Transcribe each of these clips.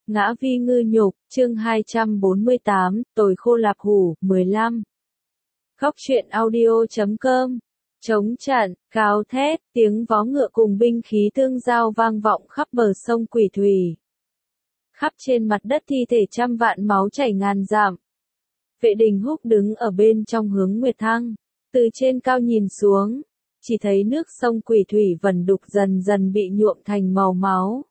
Ngã vi ngư nhục, chương 248, tồi khô lạp hủ, 15. Góc truyện audio.com. Chống chặn, gào thét, tiếng vó ngựa cùng binh khí tương giao vang vọng khắp bờ sông Quỷ Thủy. Khắp trên mặt đất thi thể trăm vạn máu chảy ngàn dặm. Vệ Đình Húc đứng ở bên trong hướng Nguyệt Thăng, từ trên cao nhìn xuống, chỉ thấy nước sông Quỷ Thủy vẩn đục dần dần bị nhuộm thành màu máu.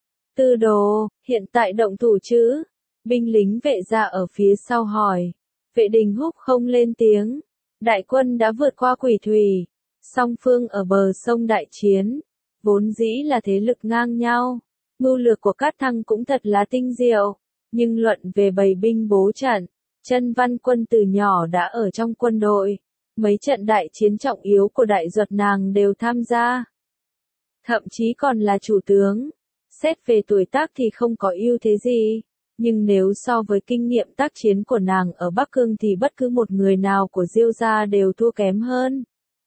Tư đồ, hiện tại động thủ chứ? Binh lính vệ gia ở phía sau hỏi. Vệ Đình Húc không lên tiếng. Đại quân đã vượt qua Quỷ Thủy. Song phương ở bờ sông đại chiến. Vốn dĩ là thế lực ngang nhau. Mưu lược của Cát Thăng cũng thật là tinh diệu. Nhưng luận về bày binh bố trận, Chân Văn Quân từ nhỏ đã ở trong quân đội. Mấy trận đại chiến trọng yếu của Đại Duật nàng đều tham gia. Thậm chí còn là chủ tướng. Xét về tuổi tác thì không có ưu thế gì, nhưng nếu so với kinh nghiệm tác chiến của nàng ở Bắc Cương thì bất cứ một người nào của Diêu gia đều thua kém hơn.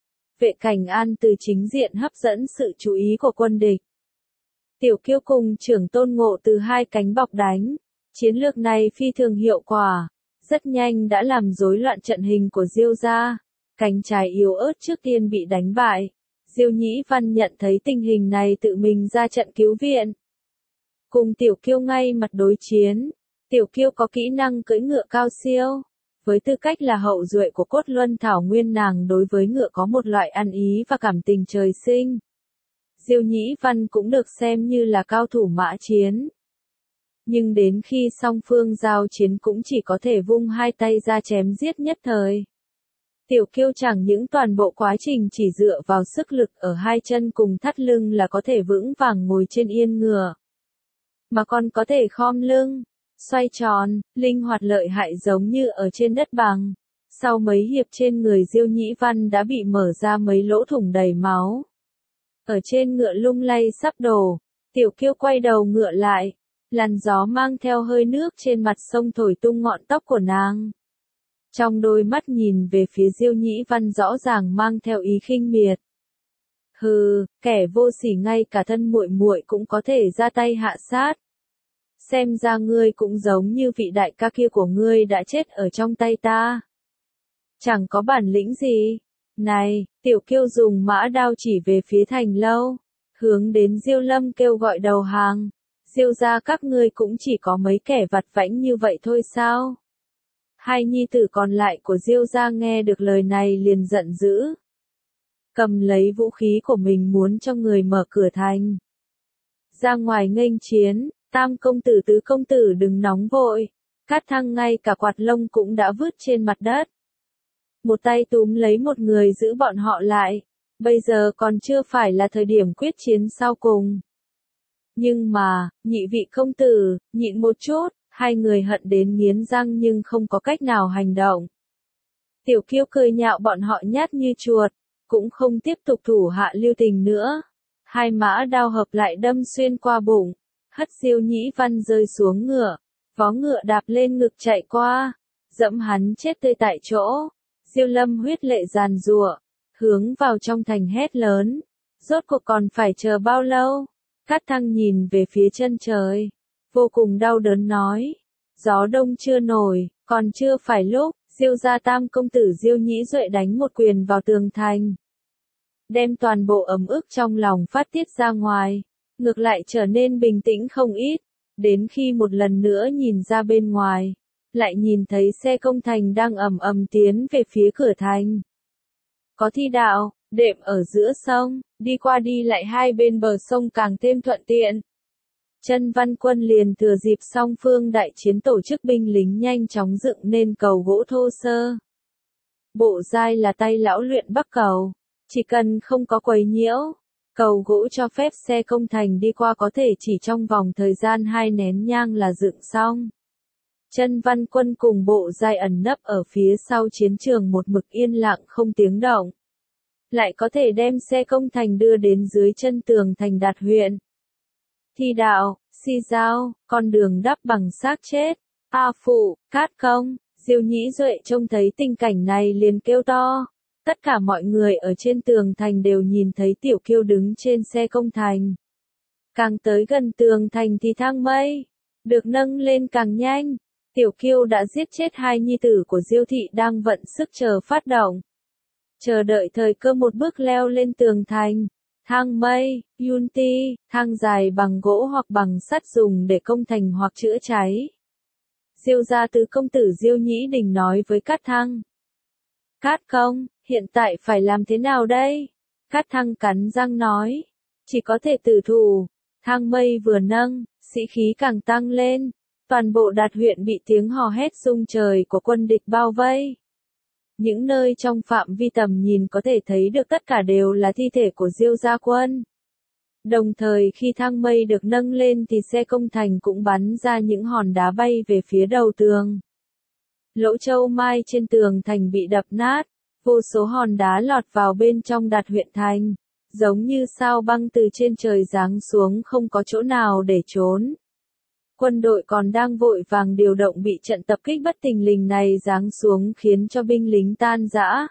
Vệ Cảnh An từ chính diện hấp dẫn sự chú ý của quân địch. Tiểu Kiêu cùng Trưởng Tôn Ngộ từ hai cánh bọc đánh. Chiến lược này phi thường hiệu quả, rất nhanh đã làm rối loạn trận hình của Diêu gia. Cánh trái yếu ớt trước tiên bị đánh bại. Diêu Nhĩ Văn nhận thấy tình hình này tự mình ra trận cứu viện. Cùng Tiểu Kiêu ngay mặt đối chiến, Tiểu Kiêu có kỹ năng cưỡi ngựa cao siêu. Với tư cách là hậu duệ của Cốt Luân Thảo Nguyên, nàng đối với ngựa có một loại ăn ý và cảm tình trời sinh. Diêu Nhĩ Văn cũng được xem như là cao thủ mã chiến. Nhưng đến khi song phương giao chiến cũng chỉ có thể vung hai tay ra chém giết nhất thời. Tiểu Kiêu chẳng những toàn bộ quá trình chỉ dựa vào sức lực ở hai chân cùng thắt lưng là có thể vững vàng ngồi trên yên ngựa, mà còn có thể khom lưng, xoay tròn, linh hoạt lợi hại giống như ở trên đất bằng. Sau mấy hiệp trên người Diêu Nhĩ Văn đã bị mở ra mấy lỗ thủng đầy máu. Ở trên ngựa lung lay sắp đổ, Tiểu Kiêu quay đầu ngựa lại, làn gió mang theo hơi nước trên mặt sông thổi tung ngọn tóc của nàng. Trong đôi mắt nhìn về phía Diêu Nhĩ Văn rõ ràng mang theo ý khinh miệt. Hừ, kẻ vô sỉ ngay cả thân muội muội cũng có thể ra tay hạ sát. Xem ra ngươi cũng giống như vị đại ca kia của ngươi đã chết ở trong tay ta. Chẳng có bản lĩnh gì. Này, Tiểu Kiêu dùng mã đao chỉ về phía Thành Lâu, hướng đến Diêu Lâm kêu gọi đầu hàng. Diêu gia các ngươi cũng chỉ có mấy kẻ vặt vãnh như vậy thôi sao? Hai nhi tử còn lại của Diêu gia nghe được lời này liền giận dữ. Cầm lấy vũ khí của mình muốn cho người mở cửa thành. Ra ngoài nghênh chiến, Tam công tử Tứ công tử đừng nóng vội. Cát Thăng ngay cả quạt lông cũng đã vứt trên mặt đất. Một tay túm lấy một người giữ bọn họ lại. Bây giờ còn chưa phải là thời điểm quyết chiến sau cùng. Nhưng mà, nhị vị công tử, nhịn một chút. Hai người hận đến nghiến răng nhưng không có cách nào hành động. Tiểu Kiêu cười nhạo bọn họ nhát như chuột, cũng không tiếp tục thủ hạ lưu tình nữa. Hai mã đao hợp lại đâm xuyên qua bụng, hất Diêu Nhĩ Văn rơi xuống ngựa, vó ngựa đạp lên ngực chạy qua, dẫm hắn chết tươi tại chỗ. Diêu Lâm huyết lệ giàn giụa, hướng vào trong thành hét lớn, rốt cuộc còn phải chờ bao lâu? Cát Thăng nhìn về phía chân trời, vô cùng đau đớn nói, gió đông chưa nổi, còn chưa phải lúc. Diêu gia Tam công tử Diêu Nhĩ Duệ đánh một quyền vào tường thành, đem toàn bộ ấm ức trong lòng phát tiết ra ngoài, ngược lại trở nên bình tĩnh không ít. Đến khi một lần nữa nhìn ra bên ngoài, lại nhìn thấy xe công thành đang ầm ầm tiến về phía cửa thành. Có thi đạo, đệm ở giữa sông, đi qua đi lại hai bên bờ sông càng thêm thuận tiện. Chân Văn Quân liền thừa dịp song phương đại chiến tổ chức binh lính nhanh chóng dựng nên cầu gỗ thô sơ. Bộ giai là tay lão luyện bắc cầu, chỉ cần không có quấy nhiễu, cầu gỗ cho phép xe công thành đi qua có thể chỉ trong vòng thời gian 2 nén nhang là dựng xong. Chân Văn Quân cùng bộ giai ẩn nấp ở phía sau chiến trường một mực yên lặng không tiếng động. Lại có thể đem xe công thành đưa đến dưới chân tường thành Đạt huyện. Thi đạo, si giao, con đường đắp bằng xác chết. A phụ, cát công. Diêu Nhĩ Duệ trông thấy tình cảnh này liền kêu to. Tất cả mọi người ở trên tường thành đều nhìn thấy Tiểu Kiêu đứng trên xe công thành. Càng tới gần tường thành thì thang mây, được nâng lên càng nhanh. Tiểu Kiêu đã giết chết hai nhi tử của Diêu thị đang vận sức chờ phát động. Chờ đợi thời cơ một bước leo lên tường thành. Thang mây, Yunti, thang dài bằng gỗ hoặc bằng sắt dùng để công thành hoặc chữa cháy. Diêu gia tứ công tử Diêu Nhĩ Đình nói với Cát Thăng. Cát công, hiện tại phải làm thế nào đây? Cát Thăng cắn răng nói. Chỉ có thể tử thủ. Thang mây vừa nâng, sĩ khí càng tăng lên. Toàn bộ Đạt huyện bị tiếng hò hét rung trời của quân địch bao vây. Những nơi trong phạm vi tầm nhìn có thể thấy được tất cả đều là thi thể của Diêu gia quân. Đồng thời khi thang mây được nâng lên thì xe công thành cũng bắn ra những hòn đá bay về phía đầu tường. Lỗ châu mai trên tường thành bị đập nát, vô số hòn đá lọt vào bên trong Đạt huyện thành, giống như sao băng từ trên trời giáng xuống không có chỗ nào để trốn. Quân đội còn đang vội vàng điều động bị trận tập kích bất thình lình này giáng xuống khiến cho binh lính tan rã.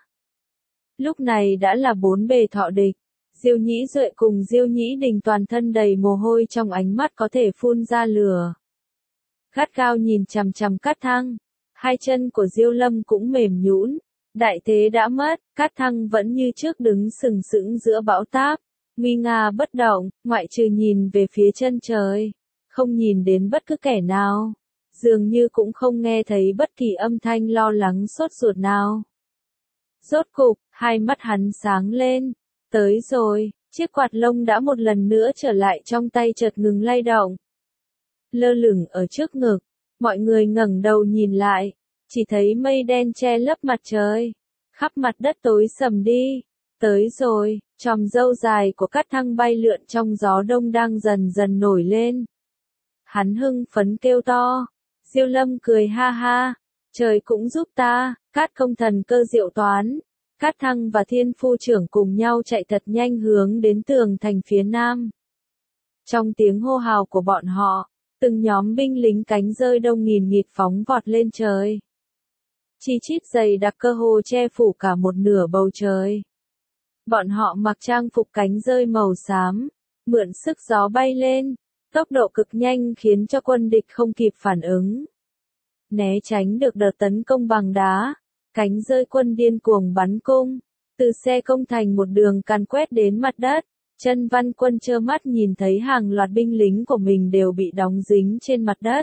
Lúc này đã là bốn bề thọ địch. Diêu Nhĩ Duệ cùng Diêu Nhĩ Đình toàn thân đầy mồ hôi trong ánh mắt có thể phun ra lửa. Gắt gao nhìn chằm chằm Cát Thăng, hai chân của Diêu Lâm cũng mềm nhũn. Đại thế đã mất, Cát Thăng vẫn như trước đứng sừng sững giữa bão táp, nguy nga bất động, ngoại trừ nhìn về phía chân trời, không nhìn đến bất cứ kẻ nào, dường như cũng không nghe thấy bất kỳ âm thanh lo lắng sốt ruột nào. Rốt cục, hai mắt hắn sáng lên. Tới rồi, chiếc quạt lông đã một lần nữa trở lại trong tay chợt ngừng lay động. Lơ lửng ở trước ngực, mọi người ngẩng đầu nhìn lại, chỉ thấy mây đen che lấp mặt trời, khắp mặt đất tối sầm đi. Tới rồi, chòm râu dài của Cát Thăng bay lượn trong gió đông đang dần dần nổi lên. Hắn hưng phấn kêu to, Diêu Lâm cười ha ha, trời cũng giúp ta, Cát công thần cơ diệu toán. Cát Thăng và Thiên Phu trưởng cùng nhau chạy thật nhanh hướng đến tường thành phía nam. Trong tiếng hô hào của bọn họ, từng nhóm binh lính cánh rơi đông nghìn nghịt phóng vọt lên trời. Chi chít dày đặc cơ hồ che phủ cả một nửa bầu trời. Bọn họ mặc trang phục cánh rơi màu xám, mượn sức gió bay lên, tốc độ cực nhanh khiến cho quân địch không kịp phản ứng. Né tránh được đợt tấn công bằng đá. Cánh rơi quân điên cuồng bắn cung, từ xe công thành một đường càn quét đến mặt đất. Chân Văn Quân trơ mắt nhìn thấy hàng loạt binh lính của mình đều bị đóng dính trên mặt đất.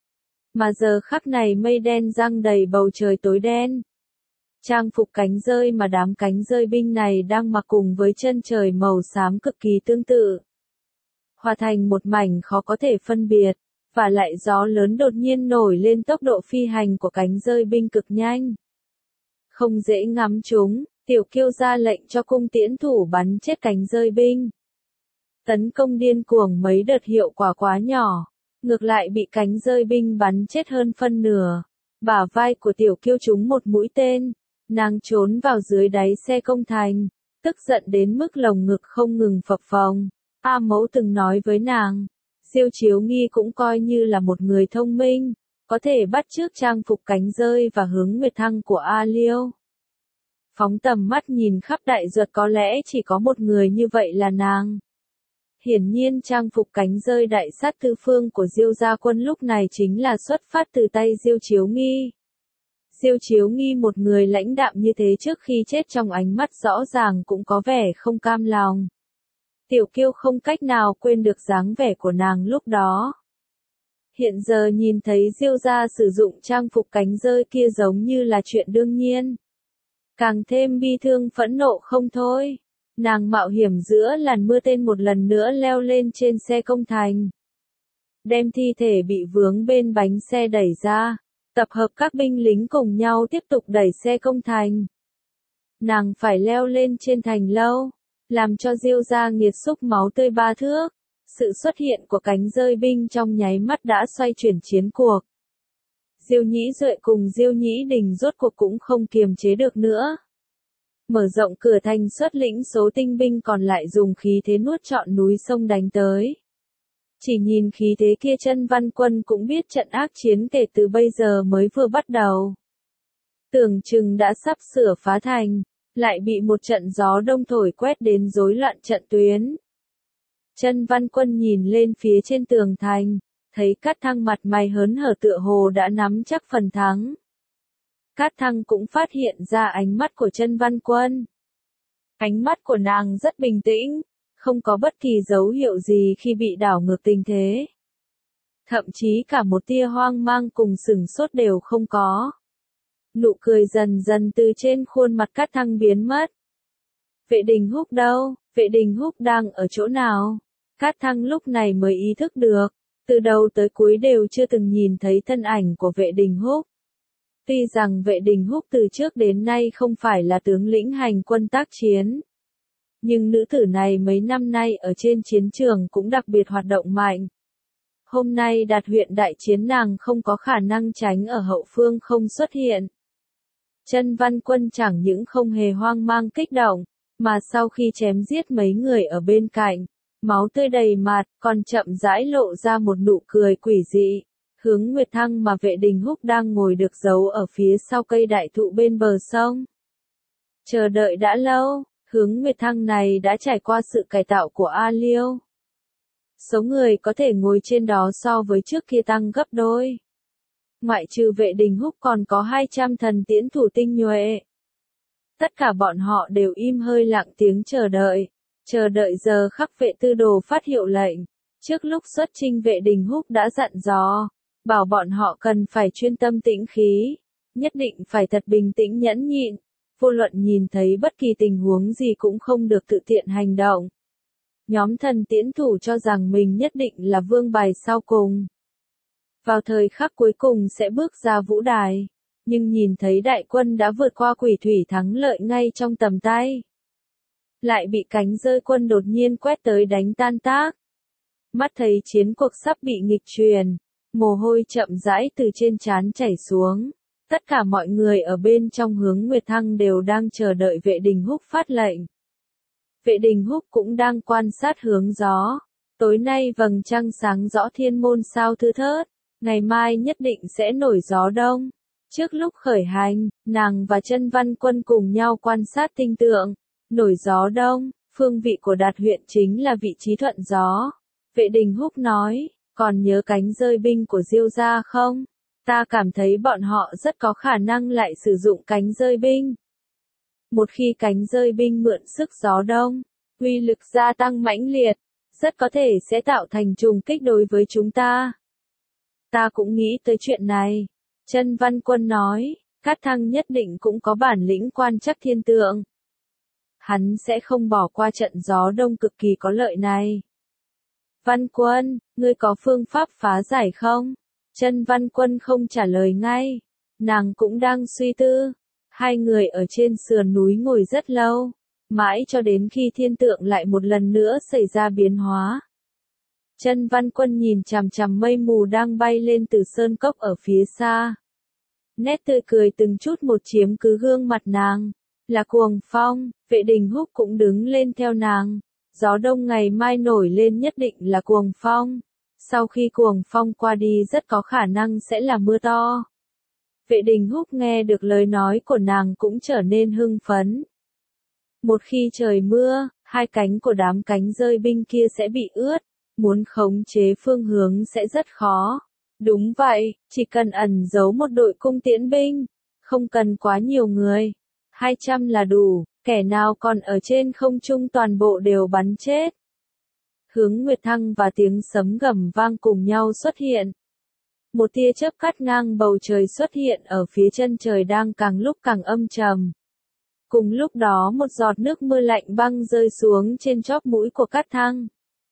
Mà giờ khắc này mây đen giăng đầy bầu trời tối đen. Trang phục cánh rơi mà đám cánh rơi binh này đang mặc cùng với chân trời màu xám cực kỳ tương tự. Hòa thành một mảnh khó có thể phân biệt, và lại gió lớn đột nhiên nổi lên, tốc độ phi hành của cánh rơi binh cực nhanh. Không dễ ngắm chúng, Tiểu Kiêu ra lệnh cho cung tiễn thủ bắn chết cánh rơi binh. Tấn công điên cuồng mấy đợt hiệu quả quá nhỏ, ngược lại bị cánh rơi binh bắn chết hơn phân nửa. Bả vai của Tiểu Kiêu trúng một mũi tên, nàng trốn vào dưới đáy xe công thành, tức giận đến mức lồng ngực không ngừng phập phồng. A Mẫu từng nói với nàng, Diêu Chiếu Nghi cũng coi như là một người thông minh, có thể bắt chước trang phục cánh rơi và hướng nguyệt thăng của A Liêu. Phóng tầm mắt nhìn khắp đại duật có lẽ chỉ có một người như vậy là nàng. Hiển nhiên trang phục cánh rơi đại sát tứ phương của Diêu gia quân lúc này chính là xuất phát từ tay Diêu Chiếu Nghi. Diêu Chiếu Nghi một người lãnh đạm như thế trước khi chết trong ánh mắt rõ ràng cũng có vẻ không cam lòng. Tiểu Kiêu không cách nào quên được dáng vẻ của nàng lúc đó. Hiện giờ nhìn thấy Diêu gia sử dụng trang phục cánh rơi kia giống như là chuyện đương nhiên. Càng thêm bi thương phẫn nộ không thôi. Nàng mạo hiểm giữa làn mưa tên một lần nữa leo lên trên xe công thành. Đem thi thể bị vướng bên bánh xe đẩy ra. Tập hợp các binh lính cùng nhau tiếp tục đẩy xe công thành. Nàng phải leo lên trên thành lâu. Làm cho Diêu gia nghiệt xúc máu tươi ba thước. Sự xuất hiện của cánh rơi binh trong nháy mắt đã xoay chuyển chiến cuộc. Diêu Nhĩ Duệ cùng Diêu Nhĩ Đình rốt cuộc cũng không kiềm chế được nữa. Mở rộng cửa thành xuất lĩnh số tinh binh còn lại dùng khí thế nuốt trọn núi sông đánh tới. Chỉ nhìn khí thế kia Chân Văn Quân cũng biết trận ác chiến kể từ bây giờ mới vừa bắt đầu. Tưởng chừng đã sắp sửa phá thành, lại bị một trận gió đông thổi quét đến rối loạn trận tuyến. Chân Văn Quân nhìn lên phía trên tường thành, thấy Cát Thăng mặt mày hớn hở tựa hồ đã nắm chắc phần thắng. Cát Thăng cũng phát hiện ra ánh mắt của Chân Văn Quân. Ánh mắt của nàng rất bình tĩnh, không có bất kỳ dấu hiệu gì khi bị đảo ngược tình thế. Thậm chí cả một tia hoang mang cùng sửng sốt đều không có. Nụ cười dần dần từ trên khuôn mặt Cát Thăng biến mất. Vệ Đình Húc đâu? Vệ Đình Húc đang ở chỗ nào? Cát Thăng lúc này mới ý thức được, từ đầu tới cuối đều chưa từng nhìn thấy thân ảnh của Vệ Đình Húc. Tuy rằng Vệ Đình Húc từ trước đến nay không phải là tướng lĩnh hành quân tác chiến, nhưng nữ tử này mấy năm nay ở trên chiến trường cũng đặc biệt hoạt động mạnh. Hôm nay Đạt huyện đại chiến nàng không có khả năng tránh ở hậu phương không xuất hiện. Chân Văn Quân chẳng những không hề hoang mang kích động, mà sau khi chém giết mấy người ở bên cạnh, máu tươi đầy mặt, còn chậm rãi lộ ra một nụ cười quỷ dị, hướng Nguyệt Thăng mà Vệ Đình Húc đang ngồi được giấu ở phía sau cây đại thụ bên bờ sông. Chờ đợi đã lâu, hướng Nguyệt Thăng này đã trải qua sự cải tạo của A Liêu. Số người có thể ngồi trên đó so với trước kia tăng gấp đôi. Ngoại trừ Vệ Đình Húc còn có 200 thần tiễn thủ tinh nhuệ. Tất cả bọn họ đều im hơi lặng tiếng chờ đợi giờ khắc Vệ Tư Đồ phát hiệu lệnh. Trước lúc xuất chinh Vệ Đình Húc đã dặn dò, bảo bọn họ cần phải chuyên tâm tĩnh khí, nhất định phải thật bình tĩnh nhẫn nhịn, vô luận nhìn thấy bất kỳ tình huống gì cũng không được tự tiện hành động. Nhóm thần tiễn thủ cho rằng mình nhất định là vương bài sau cùng. Vào thời khắc cuối cùng sẽ bước ra vũ đài, nhưng nhìn thấy đại quân đã vượt qua Quỷ Thủy thắng lợi ngay trong tầm tay. Lại bị cánh rơi quân đột nhiên quét tới đánh tan tác. Mắt thấy chiến cuộc sắp bị nghịch truyền, mồ hôi chậm rãi từ trên trán chảy xuống. Tất cả mọi người ở bên trong hướng Nguyệt Thăng đều đang chờ đợi Vệ Đình Húc phát lệnh. Vệ Đình Húc cũng đang quan sát hướng gió. Tối nay vầng trăng sáng rõ thiên môn sao thưa thớt, ngày mai nhất định sẽ nổi gió đông. Trước lúc khởi hành, nàng và Chân Văn Quân cùng nhau quan sát tinh tượng. Nổi gió đông, phương vị của Đạt huyện chính là vị trí thuận gió. Vệ Đình Húc nói, còn nhớ cánh rơi binh của Diêu gia không? Ta cảm thấy bọn họ rất có khả năng lại sử dụng cánh rơi binh. Một khi cánh rơi binh mượn sức gió đông, uy lực gia tăng mãnh liệt, rất có thể sẽ tạo thành trùng kích đối với chúng ta. Ta cũng nghĩ tới chuyện này. Chân Văn Quân nói, Cát Thăng nhất định cũng có bản lĩnh quan trắc thiên tượng. Hắn sẽ không bỏ qua trận gió đông cực kỳ có lợi này. Văn Quân, ngươi có phương pháp phá giải không? Chân Văn Quân không trả lời ngay. Nàng cũng đang suy tư. Hai người ở trên sườn núi ngồi rất lâu, mãi cho đến khi thiên tượng lại một lần nữa xảy ra biến hóa. Chân Văn Quân nhìn chằm chằm mây mù đang bay lên từ sơn cốc ở phía xa. Nét tươi cười từng chút một chiếm cứ gương mặt nàng. Là cuồng phong, Vệ Đình Húc cũng đứng lên theo nàng. Gió đông ngày mai nổi lên nhất định là cuồng phong. Sau khi cuồng phong qua đi rất có khả năng sẽ là mưa to. Vệ Đình Húc nghe được lời nói của nàng cũng trở nên hưng phấn. Một khi trời mưa, hai cánh của đám cánh rơi binh kia sẽ bị ướt, muốn khống chế phương hướng sẽ rất khó. Đúng vậy, chỉ cần ẩn giấu một đội cung tiễn binh, không cần quá nhiều người. 200 là đủ, kẻ nào còn ở trên không trung toàn bộ đều bắn chết. Hướng Nguyệt Thăng và tiếng sấm gầm vang cùng nhau xuất hiện. Một tia chớp cắt ngang bầu trời xuất hiện ở phía chân trời đang càng lúc càng âm trầm. Cùng lúc đó một giọt nước mưa lạnh băng rơi xuống trên chóp mũi của Cát Thăng.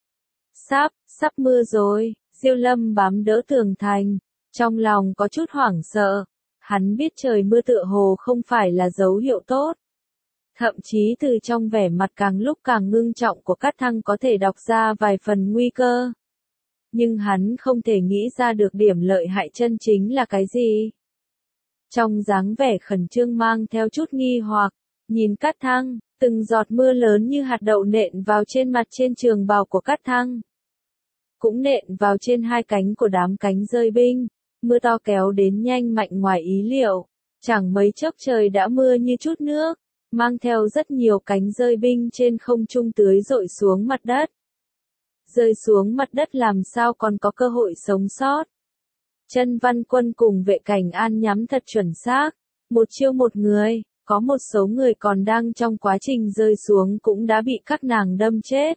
Sắp mưa rồi, Diêu Lâm bám đỡ tường thành, trong lòng có chút hoảng sợ. Hắn biết trời mưa tựa hồ không phải là dấu hiệu tốt. Thậm chí từ trong vẻ mặt càng lúc càng ngưng trọng của Cát Thăng có thể đọc ra vài phần nguy cơ. Nhưng hắn không thể nghĩ ra được điểm lợi hại chân chính là cái gì. Trong dáng vẻ khẩn trương mang theo chút nghi hoặc, nhìn Cát Thăng, từng giọt mưa lớn như hạt đậu nện vào trên mặt trên trường bào của Cát Thăng. Cũng nện vào trên hai cánh của đám cánh rơi binh, mưa to kéo đến nhanh mạnh ngoài ý liệu. Chẳng mấy chốc trời đã mưa như chút nước, mang theo rất nhiều cánh rơi binh trên không trung tưới rội xuống mặt đất. rơi xuống mặt đất làm sao còn có cơ hội sống sót. Chân Văn Quân cùng Vệ Cảnh An nhắm thật chuẩn xác, một chiêu một người, có một số người còn đang trong quá trình rơi xuống cũng đã bị các nàng đâm chết.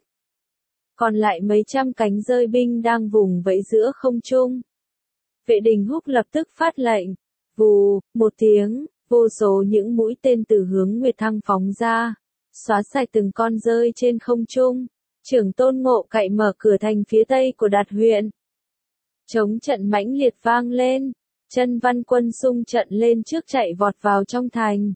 Còn lại mấy trăm cánh rơi binh đang vùng vẫy giữa không trung. Vệ Đình Húc lập tức phát lệnh, vù, một tiếng, vô số những mũi tên từ hướng Nguyệt Thăng phóng ra, xóa sạch từng con rơi trên không trung. Trưởng Tôn Ngộ Cậy mở cửa thành phía tây của Đạt huyện. Chống trận mãnh liệt vang lên, Chân Văn Quân xung trận lên trước chạy vọt vào trong thành.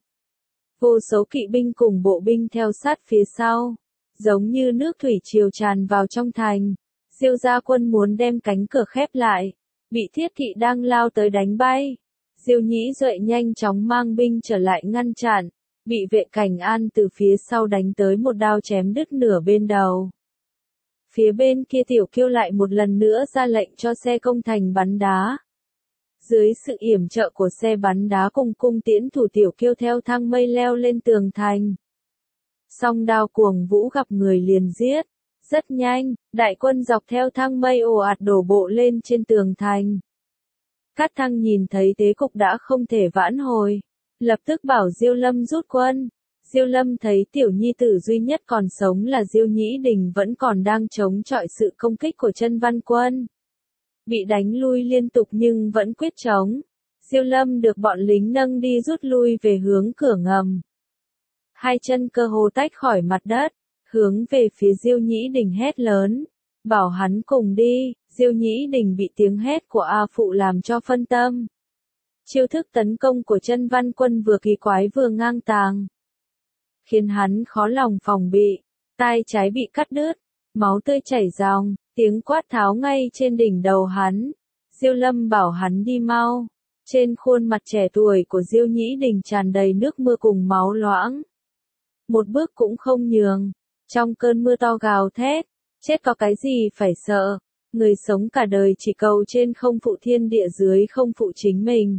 Vô số kỵ binh cùng bộ binh theo sát phía sau, giống như nước thủy triều tràn vào trong thành. Diêu gia quân muốn đem cánh cửa khép lại, bị Thiết Thị đang lao tới đánh bay. Diêu Nhĩ Duệ nhanh chóng mang binh trở lại ngăn chặn, bị Vệ Cảnh An từ phía sau đánh tới một đao chém đứt nửa bên đầu. Phía bên kia Tiểu Kiêu lại một lần nữa ra lệnh cho xe công thành bắn đá. Dưới sự yểm trợ của xe bắn đá cùng cung tiễn thủ, Tiểu Kiêu theo thang mây leo lên tường thành. Song đao cuồng vũ gặp người liền giết. Rất nhanh, đại quân dọc theo thang mây ồ ạt đổ bộ lên trên tường thành. Cát Thăng nhìn thấy thế cục đã không thể vãn hồi, lập tức bảo Diêu Lâm rút quân. Diêu Lâm thấy tiểu nhi tử duy nhất còn sống là Diêu Nhĩ Đình vẫn còn đang chống chọi sự công kích của Chân Văn Quân. Bị đánh lui liên tục nhưng vẫn quyết chống. Diêu Lâm được bọn lính nâng đi rút lui về hướng cửa ngầm. Hai chân cơ hồ tách khỏi mặt đất, hướng về phía Diêu Nhĩ Đình hét lớn, bảo hắn cùng đi. Diêu Nhĩ Đình bị tiếng hét của A Phụ làm cho phân tâm. Chiêu thức tấn công của Chân Văn Quân vừa kỳ quái vừa ngang tàng, khiến hắn khó lòng phòng bị. Tai trái bị cắt đứt, máu tươi chảy ròng, tiếng quát tháo ngay trên đỉnh đầu hắn. Diêu Lâm bảo hắn đi mau. Trên khuôn mặt trẻ tuổi của Diêu Nhĩ Đình tràn đầy nước mưa cùng máu loãng. Một bước cũng không nhường. Trong cơn mưa to gào thét, chết có cái gì phải sợ. Người sống cả đời chỉ cầu trên không phụ thiên địa dưới không phụ chính mình.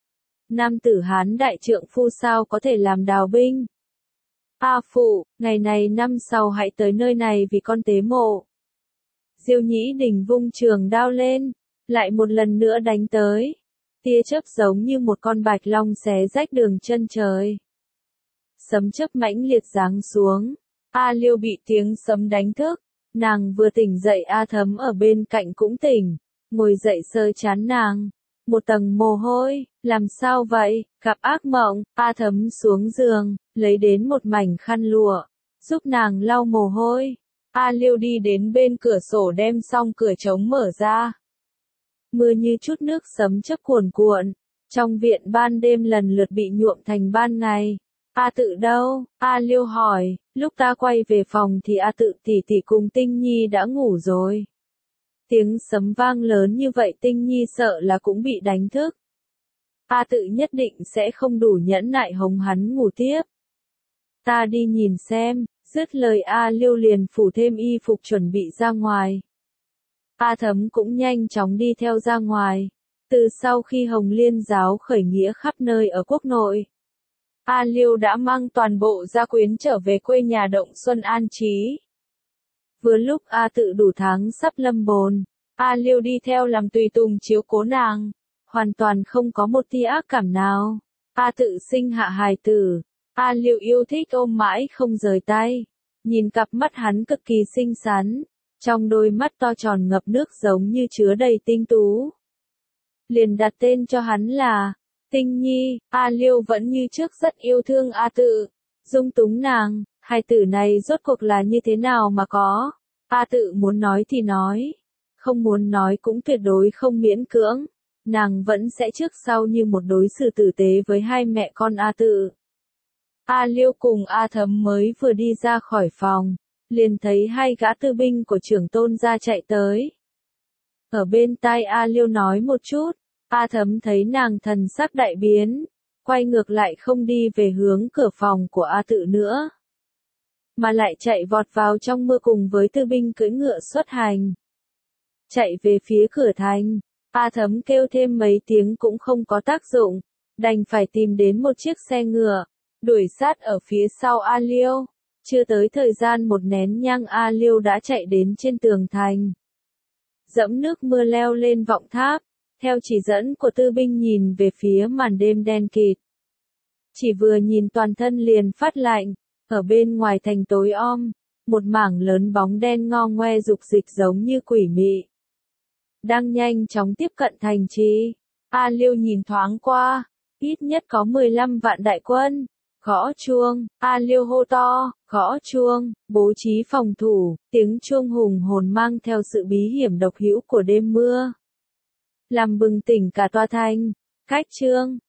Nam tử Hán đại trượng phu sao có thể làm đào binh. A Phụ, ngày này năm sau hãy tới nơi này vì con tế mộ. Diêu Nhĩ Đình vung trường đao lên, lại một lần nữa đánh tới. Tia chớp giống như một con bạch long xé rách đường chân trời. Sấm chớp mãnh liệt giáng xuống. A Liêu bị tiếng sấm đánh thức. Nàng vừa tỉnh dậy, A Thấm ở bên cạnh cũng tỉnh, ngồi dậy sơ chán nàng. Một tầng mồ hôi, làm sao vậy, gặp ác mộng. A Thấm xuống giường, lấy đến một mảnh khăn lụa, giúp nàng lau mồ hôi. A Liêu đi đến bên cửa sổ đem xong cửa trống mở ra. Mưa như chút nước sấm chớp cuồn cuộn, trong viện ban đêm lần lượt bị nhuộm thành ban ngày. A Tự đâu? A Liêu hỏi, lúc ta quay về phòng thì A Tự tỷ tỷ cùng Tinh Nhi đã ngủ rồi. Tiếng sấm vang lớn như vậy Tinh Nhi sợ là cũng bị đánh thức. A Tự nhất định sẽ không đủ nhẫn nại hống hắn ngủ tiếp. Ta đi nhìn xem. Dứt lời A Liêu liền phủ thêm y phục chuẩn bị ra ngoài. A Thấm cũng nhanh chóng đi theo ra ngoài. Từ sau khi Hồng Liên giáo khởi nghĩa khắp nơi ở quốc nội, A Liêu đã mang toàn bộ gia quyến trở về quê nhà Động Xuân an trí. Vừa lúc A Tự đủ tháng sắp lâm bồn, A Liêu đi theo làm tùy tùng chiếu cố nàng, hoàn toàn không có một tia ác cảm nào. A Tự sinh hạ hài tử, A Liêu yêu thích ôm mãi không rời tay. Nhìn cặp mắt hắn cực kỳ xinh xắn, trong đôi mắt to tròn ngập nước giống như chứa đầy tinh tú. Liền đặt tên cho hắn là Tinh Nhi. A Liêu vẫn như trước rất yêu thương A Tự, dung túng nàng. Hai tử này rốt cuộc là như thế nào mà có. A Tự muốn nói thì nói, không muốn nói cũng tuyệt đối không miễn cưỡng. Nàng vẫn sẽ trước sau như một đối xử tử tế với hai mẹ con A Tự. A Liêu cùng A Thấm mới vừa đi ra khỏi phòng, liền thấy hai gã tư binh của trưởng Tôn gia chạy tới. Ở bên tai A Liêu nói một chút, A Thấm thấy nàng thần sắc đại biến, quay ngược lại không đi về hướng cửa phòng của A Tự nữa, mà lại chạy vọt vào trong mưa cùng với tư binh cưỡi ngựa xuất hành. Chạy về phía cửa thành, A Thấm kêu thêm mấy tiếng cũng không có tác dụng, đành phải tìm đến một chiếc xe ngựa, đuổi sát ở phía sau A Liêu. Chưa tới thời gian một nén nhang A Liêu đã chạy đến trên tường thành. Dẫm nước mưa leo lên vọng tháp, theo chỉ dẫn của tư binh nhìn về phía màn đêm đen kịt. Chỉ vừa nhìn toàn thân liền phát lạnh, ở bên ngoài thành tối om, một mảng lớn bóng đen ngo ngoe dục dịch giống như quỷ mị. Đang nhanh chóng tiếp cận thành trì. A Liêu nhìn thoáng qua, ít nhất có 15 vạn đại quân. Gõ chuông, A Liêu hô to, gõ chuông, bố trí phòng thủ, tiếng chuông hùng hồn mang theo sự bí hiểm độc hữu của đêm mưa. Làm bừng tỉnh cả tòa thành. Khách trương,